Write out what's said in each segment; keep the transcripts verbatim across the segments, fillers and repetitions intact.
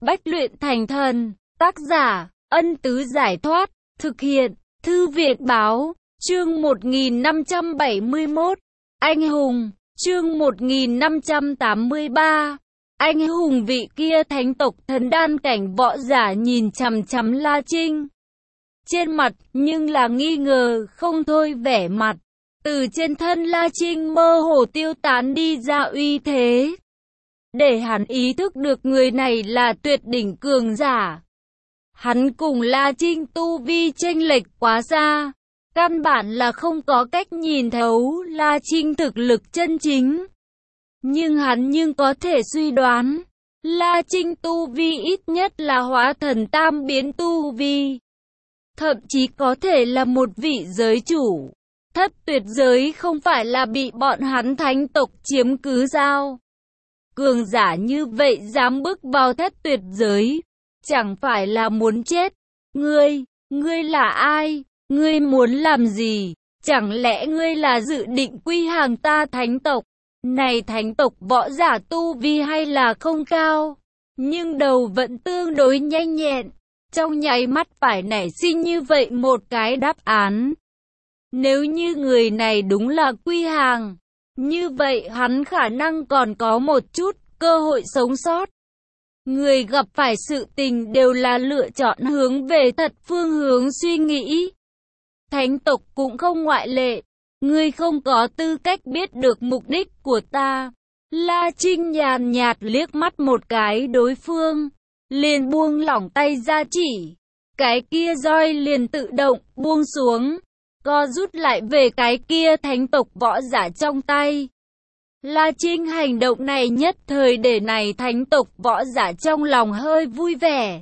Bách luyện thành thần. Tác giả, Ân Tứ Giải Thoát. Thực hiện, Thư viện Báo. Chương một nghìn năm trăm bảy mươi mốt. Anh hùng. Chương một nghìn năm trăm tám mươi ba. Anh hùng. Vị kia thánh tộc thần đan cảnh võ giả nhìn chằm chằm La Trinh. Trên mặt, nhưng là nghi ngờ, không thôi vẻ mặt. Từ trên thân La Trinh mơ hồ tiêu tán đi ra uy thế. Để hắn ý thức được người này là tuyệt đỉnh cường giả. Hắn cùng La Trinh tu vi chênh lệch quá xa. Căn bản là không có cách nhìn thấu La Trinh thực lực chân chính. Nhưng hắn nhưng có thể suy đoán. La Trinh tu vi ít nhất là hóa thần tam biến tu vi. Thậm chí có thể là một vị giới chủ. Thất tuyệt giới không phải là bị bọn hắn thánh tộc chiếm cứ sao? Cường giả như vậy dám bước vào thất tuyệt giới, chẳng phải là muốn chết? Ngươi, ngươi là ai? Ngươi muốn làm gì? Chẳng lẽ ngươi là dự định quy hàng ta thánh tộc? Này thánh tộc võ giả tu vi hay là không cao, nhưng đầu vẫn tương đối nhanh nhẹn, trong nháy mắt phải nảy sinh như vậy một cái đáp án. Nếu như người này đúng là quy hàng, như vậy hắn khả năng còn có một chút cơ hội sống sót. Người gặp phải sự tình đều là lựa chọn hướng về thật phương hướng suy nghĩ. Thánh tộc cũng không ngoại lệ. Ngươi không có tư cách biết được mục đích của ta. La Trinh nhàn nhạt liếc mắt một cái đối phương, liền buông lỏng tay ra chỉ. Cái kia roi liền tự động buông xuống, co rút lại về cái kia thánh tộc võ giả trong tay. La Trinh hành động này nhất thời để này thánh tộc võ giả trong lòng hơi vui vẻ.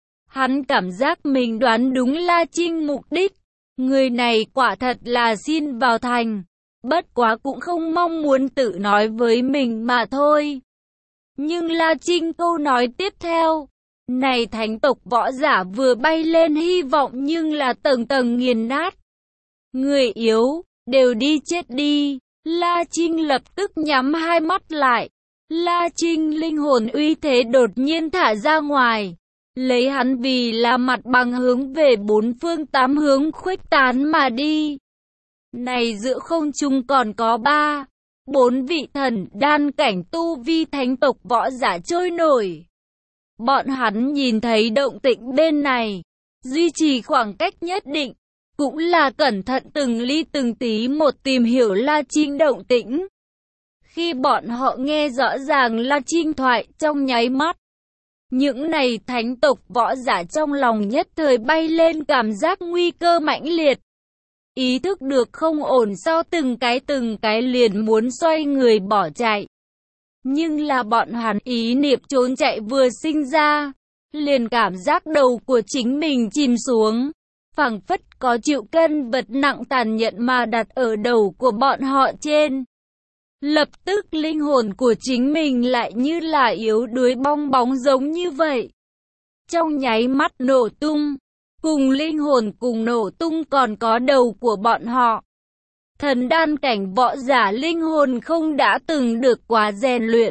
Hắn cảm giác mình đoán đúng La Trinh mục đích. Người này quả thật là xin vào thành, bất quá cũng không mong muốn tự nói với mình mà thôi. Nhưng La Trinh câu nói tiếp theo, này thánh tộc võ giả vừa bay lên hy vọng nhưng là tầng tầng nghiền nát. Người yếu, đều đi chết đi. La Trinh lập tức nhắm hai mắt lại. La Trinh linh hồn uy thế đột nhiên thả ra ngoài. Lấy hắn vì là mặt bằng hướng về bốn phương tám hướng khuếch tán mà đi. Này giữa không trung còn có ba, bốn vị thần đan cảnh tu vi thánh tộc võ giả trôi nổi. Bọn hắn nhìn thấy động tĩnh bên này, duy trì khoảng cách nhất định, cũng là cẩn thận từng ly từng tí một tìm hiểu La Trinh động tĩnh. Khi bọn họ nghe rõ ràng La Trinh thoại trong nháy mắt, những này thánh tộc võ giả trong lòng nhất thời bay lên cảm giác nguy cơ mãnh liệt. Ý thức được không ổn sau từng cái từng cái liền muốn xoay người bỏ chạy. Nhưng là bọn hắn ý niệm trốn chạy vừa sinh ra, liền cảm giác đầu của chính mình chìm xuống. Phảng phất có triệu cân vật nặng tàn nhẫn mà đặt ở đầu của bọn họ trên. Lập tức linh hồn của chính mình lại như là yếu đuối bong bóng giống như vậy. Trong nháy mắt nổ tung, cùng linh hồn cùng nổ tung còn có đầu của bọn họ. Thần đan cảnh võ giả linh hồn không đã từng được quá rèn luyện.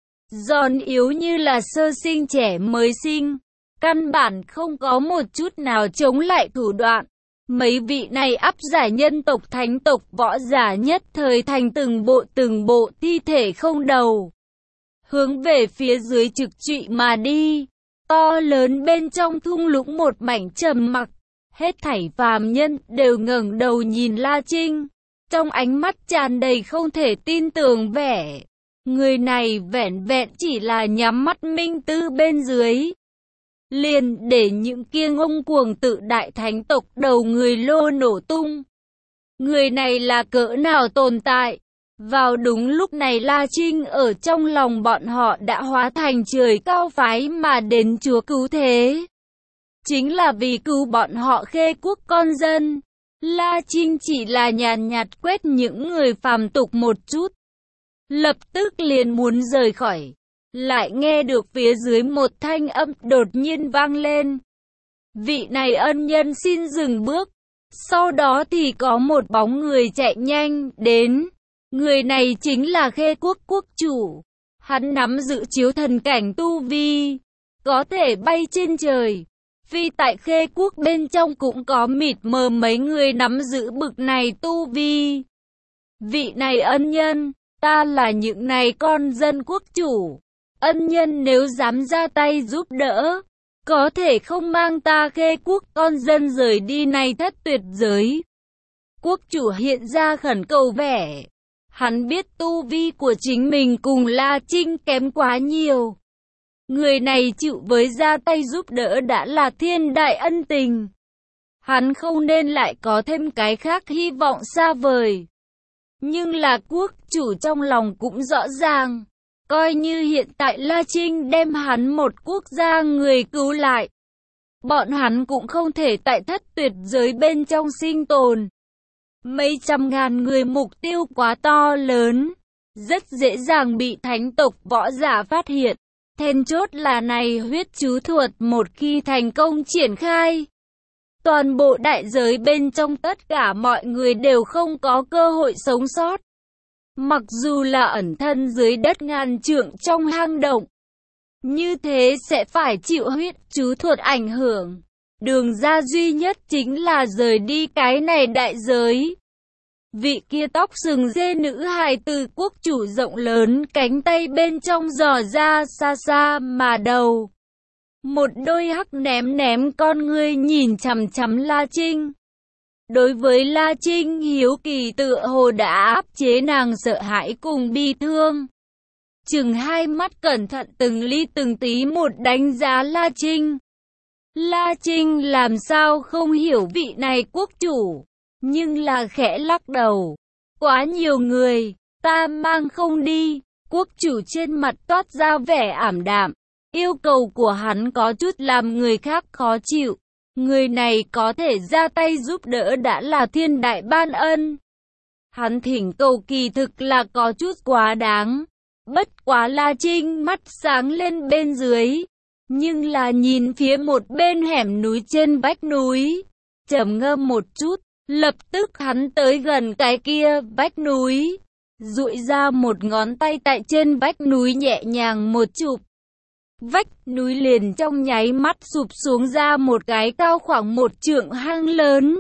Giòn yếu như là sơ sinh trẻ mới sinh, căn bản không có một chút nào chống lại thủ đoạn. Mấy vị này áp giải nhân tộc thánh tộc võ giả nhất thời thành từng bộ từng bộ thi thể không đầu. Hướng về phía dưới trực trụy mà đi. To lớn bên trong thung lũng một mảnh trầm mặc. Hết thảy phàm nhân đều ngẩng đầu nhìn La Trinh. Trong ánh mắt tràn đầy không thể tin tưởng vẻ. Người này vẻn vẹn chỉ là nhắm mắt minh tư bên dưới. Liền để những kia ngông cuồng tự đại thánh tộc đầu người lô nổ tung. Người này là cỡ nào tồn tại? Vào đúng lúc này La Trinh ở trong lòng bọn họ đã hóa thành trời cao phái mà đến chúa cứu thế. Chính là vì cứu bọn họ Khê quốc con dân. La Trinh chỉ là nhàn nhạt quét những người phàm tục một chút. Lập tức liền muốn rời khỏi. Lại nghe được phía dưới một thanh âm đột nhiên vang lên. Vị này ân nhân xin dừng bước. Sau đó thì có một bóng người chạy nhanh đến. Người này chính là Khê quốc quốc chủ. Hắn nắm giữ chiếu thần cảnh tu vi. có thể bay trên trời. Phi tại Khê quốc bên trong cũng có mịt mờ mấy người nắm giữ bực này tu vi. Vị này ân nhân, ta là những này con dân quốc chủ. Ân nhân nếu dám ra tay giúp đỡ, có thể không mang ta Khê quốc con dân rời đi này thất tuyệt giới. Quốc chủ hiện ra khẩn cầu vẻ. Hắn biết tu vi của chính mình cùng La Trinh kém quá nhiều. Người này chịu với ra tay giúp đỡ đã là thiên đại ân tình. Hắn không nên lại có thêm cái khác hy vọng xa vời. Nhưng là quốc chủ trong lòng cũng rõ ràng. Coi như hiện tại La Trinh đem hắn một quốc gia người cứu lại. Bọn hắn cũng không thể tại thất tuyệt giới bên trong sinh tồn. Mấy trăm ngàn người mục tiêu quá to lớn. Rất dễ dàng bị thánh tộc võ giả phát hiện. Then chốt là này huyết chú thuật một khi thành công triển khai. Toàn bộ đại giới bên trong tất cả mọi người đều không có cơ hội sống sót. Mặc dù là ẩn thân dưới đất ngàn trượng trong hang động. Như thế sẽ phải chịu huyết chú thuật ảnh hưởng. Đường ra duy nhất chính là rời đi cái này đại giới. Vị kia tóc sừng dê nữ hài từ quốc chủ rộng lớn cánh tay bên trong dò ra xa xa mà đầu. Một đôi hắc ném ném con ngươi nhìn chằm chằm La Trinh. Đối với La Trinh hiếu kỳ tựa hồ đã áp chế nàng sợ hãi cùng bi thương. Chừng hai mắt cẩn thận từng ly từng tí một đánh giá La Trinh. La Trinh làm sao không hiểu vị này quốc chủ. Nhưng là khẽ lắc đầu. Quá nhiều người, ta mang không đi. Quốc chủ trên mặt toát ra vẻ ảm đạm. Yêu cầu của hắn có chút làm người khác khó chịu. Người này có thể ra tay giúp đỡ đã là thiên đại ban ân. Hắn thỉnh cầu kỳ thực là có chút quá đáng. Bất quá La Trinh mắt sáng lên bên dưới. Nhưng là nhìn phía một bên hẻm núi trên vách núi. Trầm ngâm một chút. Lập tức hắn tới gần cái kia vách núi. Duỗi ra một ngón tay tại trên vách núi nhẹ nhàng một chụp. Vách núi liền trong nháy mắt sụp xuống ra một cái cao khoảng một trượng hang lớn.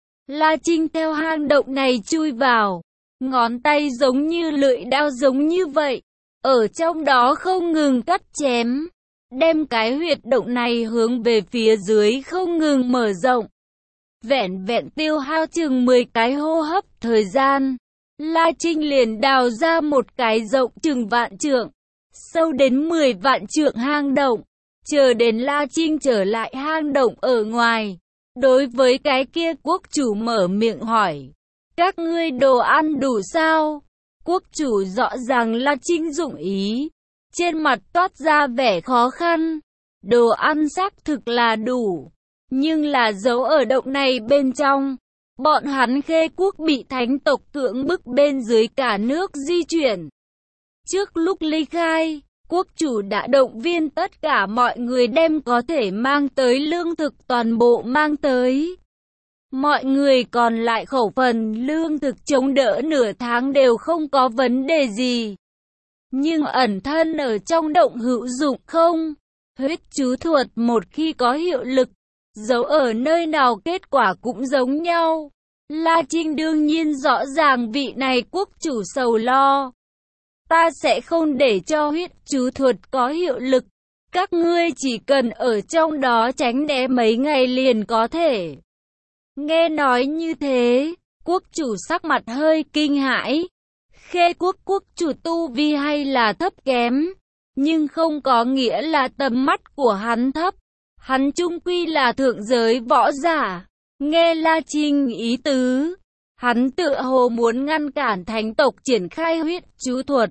La Trinh theo hang động này chui vào. Ngón tay giống như lưỡi dao giống như vậy. Ở trong đó không ngừng cắt chém. Đem cái huyệt động này hướng về phía dưới không ngừng mở rộng. Vẹn vẹn tiêu hao chừng mười cái hô hấp thời gian. La Trinh liền đào ra một cái rộng chừng vạn trượng. Sâu đến mười vạn trượng hang động. Chờ đến La Trinh trở lại hang động ở ngoài. Đối với cái kia quốc chủ mở miệng hỏi. Các ngươi đồ ăn đủ sao? Quốc chủ rõ ràng La Trinh dụng ý. Trên mặt toát ra vẻ khó khăn. Đồ ăn xác thực là đủ. Nhưng là giấu ở động này bên trong. Bọn hắn Khê quốc bị thánh tộc cưỡng bức bên dưới cả nước di chuyển. Trước lúc ly khai, quốc chủ đã động viên tất cả mọi người đem có thể mang tới lương thực toàn bộ mang tới. Mọi người còn lại khẩu phần lương thực chống đỡ nửa tháng đều không có vấn đề gì. Nhưng ẩn thân ở trong động hữu dụng không? Huyết chú thuật một khi có hiệu lực, giấu ở nơi nào kết quả cũng giống nhau. La Trinh đương nhiên rõ ràng vị này quốc chủ sầu lo. Ta sẽ không để cho huyết chú thuật có hiệu lực. Các ngươi chỉ cần ở trong đó tránh né mấy ngày liền có thể. Nghe nói như thế, quốc chủ sắc mặt hơi kinh hãi. Khê quốc quốc chủ tu vi hay là thấp kém, nhưng không có nghĩa là tầm mắt của hắn thấp. Hắn chung quy là thượng giới võ giả. Nghe La Trinh ý tứ, hắn tựa hồ muốn ngăn cản thánh tộc triển khai huyết chú thuật.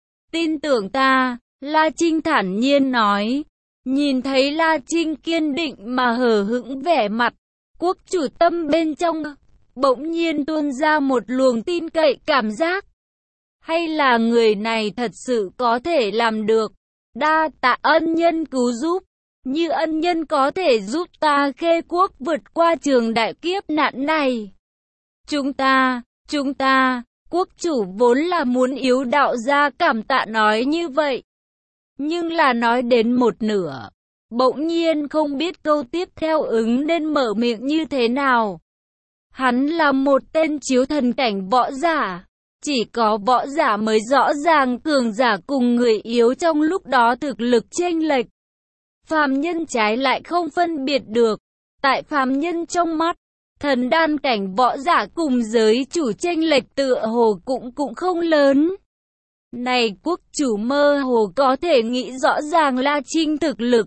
Tin tưởng ta, La Trinh thản nhiên nói. Nhìn thấy La Trinh kiên định mà hờ hững vẻ mặt, quốc chủ tâm bên trong bỗng nhiên tuôn ra một luồng tin cậy cảm giác. Hay là người này thật sự có thể làm được? Đa tạ ân nhân cứu giúp. Như ân nhân có thể giúp ta Khê quốc vượt qua trường đại kiếp nạn này. Chúng ta, chúng ta, quốc chủ vốn là muốn yếu đạo gia cảm tạ nói như vậy. Nhưng là nói đến một nửa, bỗng nhiên không biết câu tiếp theo ứng nên mở miệng như thế nào. Hắn là một tên chiếu thần cảnh võ giả. Chỉ có võ giả mới rõ ràng cường giả cùng người yếu trong lúc đó thực lực chênh lệch. Phàm nhân trái lại không phân biệt được. Tại phàm nhân trong mắt, thần đan cảnh võ giả cùng giới chủ chênh lệch tựa hồ cũng cũng không lớn. Này quốc chủ mơ hồ có thể nghĩ rõ ràng La Trinh thực lực.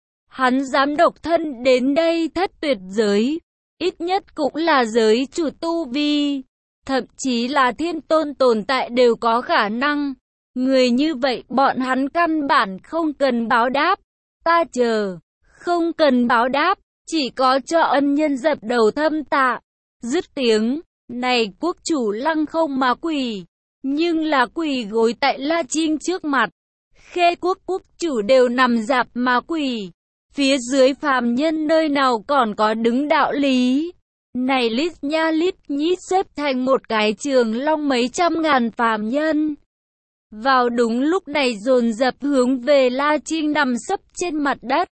Hắn dám độc thân đến đây thất tuyệt giới, ít nhất cũng là giới chủ tu vi, thậm chí là thiên tôn tồn tại đều có khả năng. Người như vậy bọn hắn căn bản không cần báo đáp. Ta chờ, không cần báo đáp, chỉ có cho ân nhân dập đầu thâm tạ. Dứt tiếng, này quốc chủ lăng không mà quỳ, nhưng là quỳ gối tại La Trinh trước mặt. Khê quốc quốc chủ đều nằm dạp mà quỳ. Phía dưới phàm nhân nơi nào còn có đứng đạo lý. Này lít nha lít nhít xếp thành một cái trường long mấy trăm ngàn phàm nhân. Vào đúng lúc này dồn dập hướng về La Trinh nằm sấp trên mặt đất.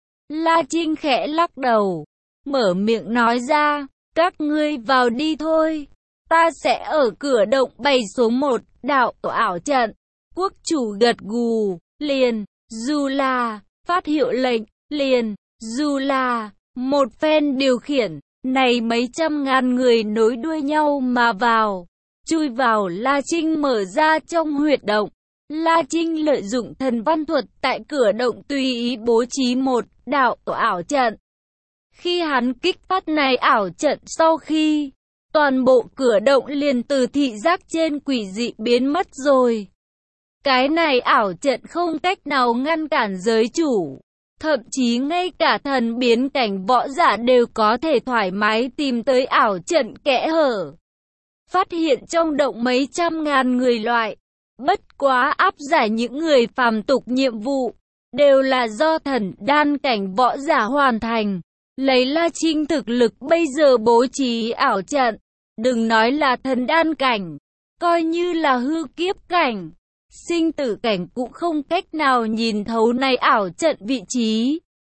La Trinh khẽ lắc đầu, mở miệng nói ra, các ngươi vào đi thôi. Ta sẽ ở cửa động bày số một đạo ảo trận. Quốc chủ gật gù, liền, dù là, phát hiệu lệnh, liền, dù là, một phen điều khiển, này mấy trăm ngàn người nối đuôi nhau mà vào, chui vào La Trinh mở ra trong huyệt động. La Trinh lợi dụng thần văn thuật tại cửa động tùy ý bố trí một đạo ảo trận. Khi hắn kích phát này ảo trận sau khi, toàn bộ cửa động liền từ thị giác trên quỷ dị biến mất rồi. Cái này ảo trận không cách nào ngăn cản giới chủ. Thậm chí ngay cả thần biến cảnh võ giả đều có thể thoải mái tìm tới ảo trận kẽ hở. Phát hiện trong động mấy trăm ngàn người loại. Bất quá áp giải những người phàm tục nhiệm vụ. Đều là do thần đan cảnh võ giả hoàn thành. Lấy La Trinh thực lực bây giờ bố trí ảo trận. Đừng nói là thần đan cảnh. Coi như là hư kiếp cảnh. Sinh tử cảnh cũng không cách nào nhìn thấu này ảo trận vị trí.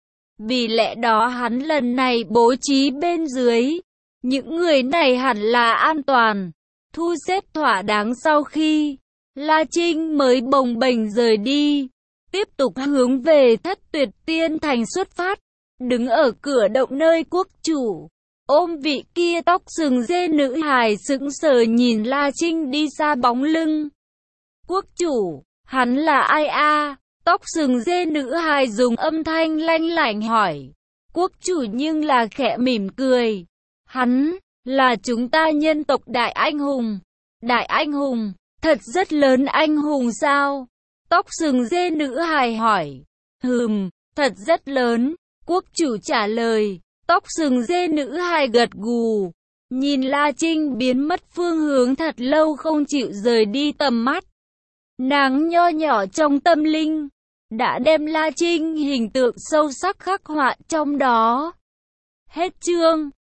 Vì lẽ đó hắn lần này bố trí bên dưới. Những người này hẳn là an toàn. Thu xếp thỏa đáng sau khi La Trinh mới bồng bềnh rời đi. Tiếp tục hướng về Thất Tuyệt Tiên Thành xuất phát. Đứng ở cửa động nơi quốc chủ ôm vị kia tóc sừng dê nữ hài sững sờ nhìn La Trinh đi xa bóng lưng. Quốc chủ, hắn là ai a? À? Tóc sừng dê nữ hài dùng âm thanh lanh lảnh hỏi. Quốc chủ nhưng là khẽ mỉm cười. Hắn, là chúng ta nhân tộc đại anh hùng. Đại anh hùng, thật rất lớn anh hùng sao? Tóc sừng dê nữ hài hỏi. Hừm, thật rất lớn. Quốc chủ trả lời. Tóc sừng dê nữ hài gật gù. Nhìn La Trinh biến mất phương hướng thật lâu không chịu rời đi tầm mắt. Nàng nho nhỏ trong tâm linh, đã đem La Trinh hình tượng sâu sắc khắc họa trong đó. Hết chương.